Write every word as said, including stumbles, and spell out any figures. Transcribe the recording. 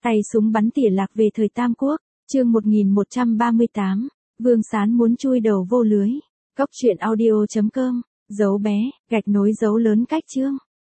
Tay súng bắn tỉa lạc về thời Tam Quốc, chương một nghìn một trăm ba mươi tám, Vương Sán muốn chui đầu vô lưới. Cốc truyện audio chấm com, dấu bé, gạch nối dấu lớn cách chương.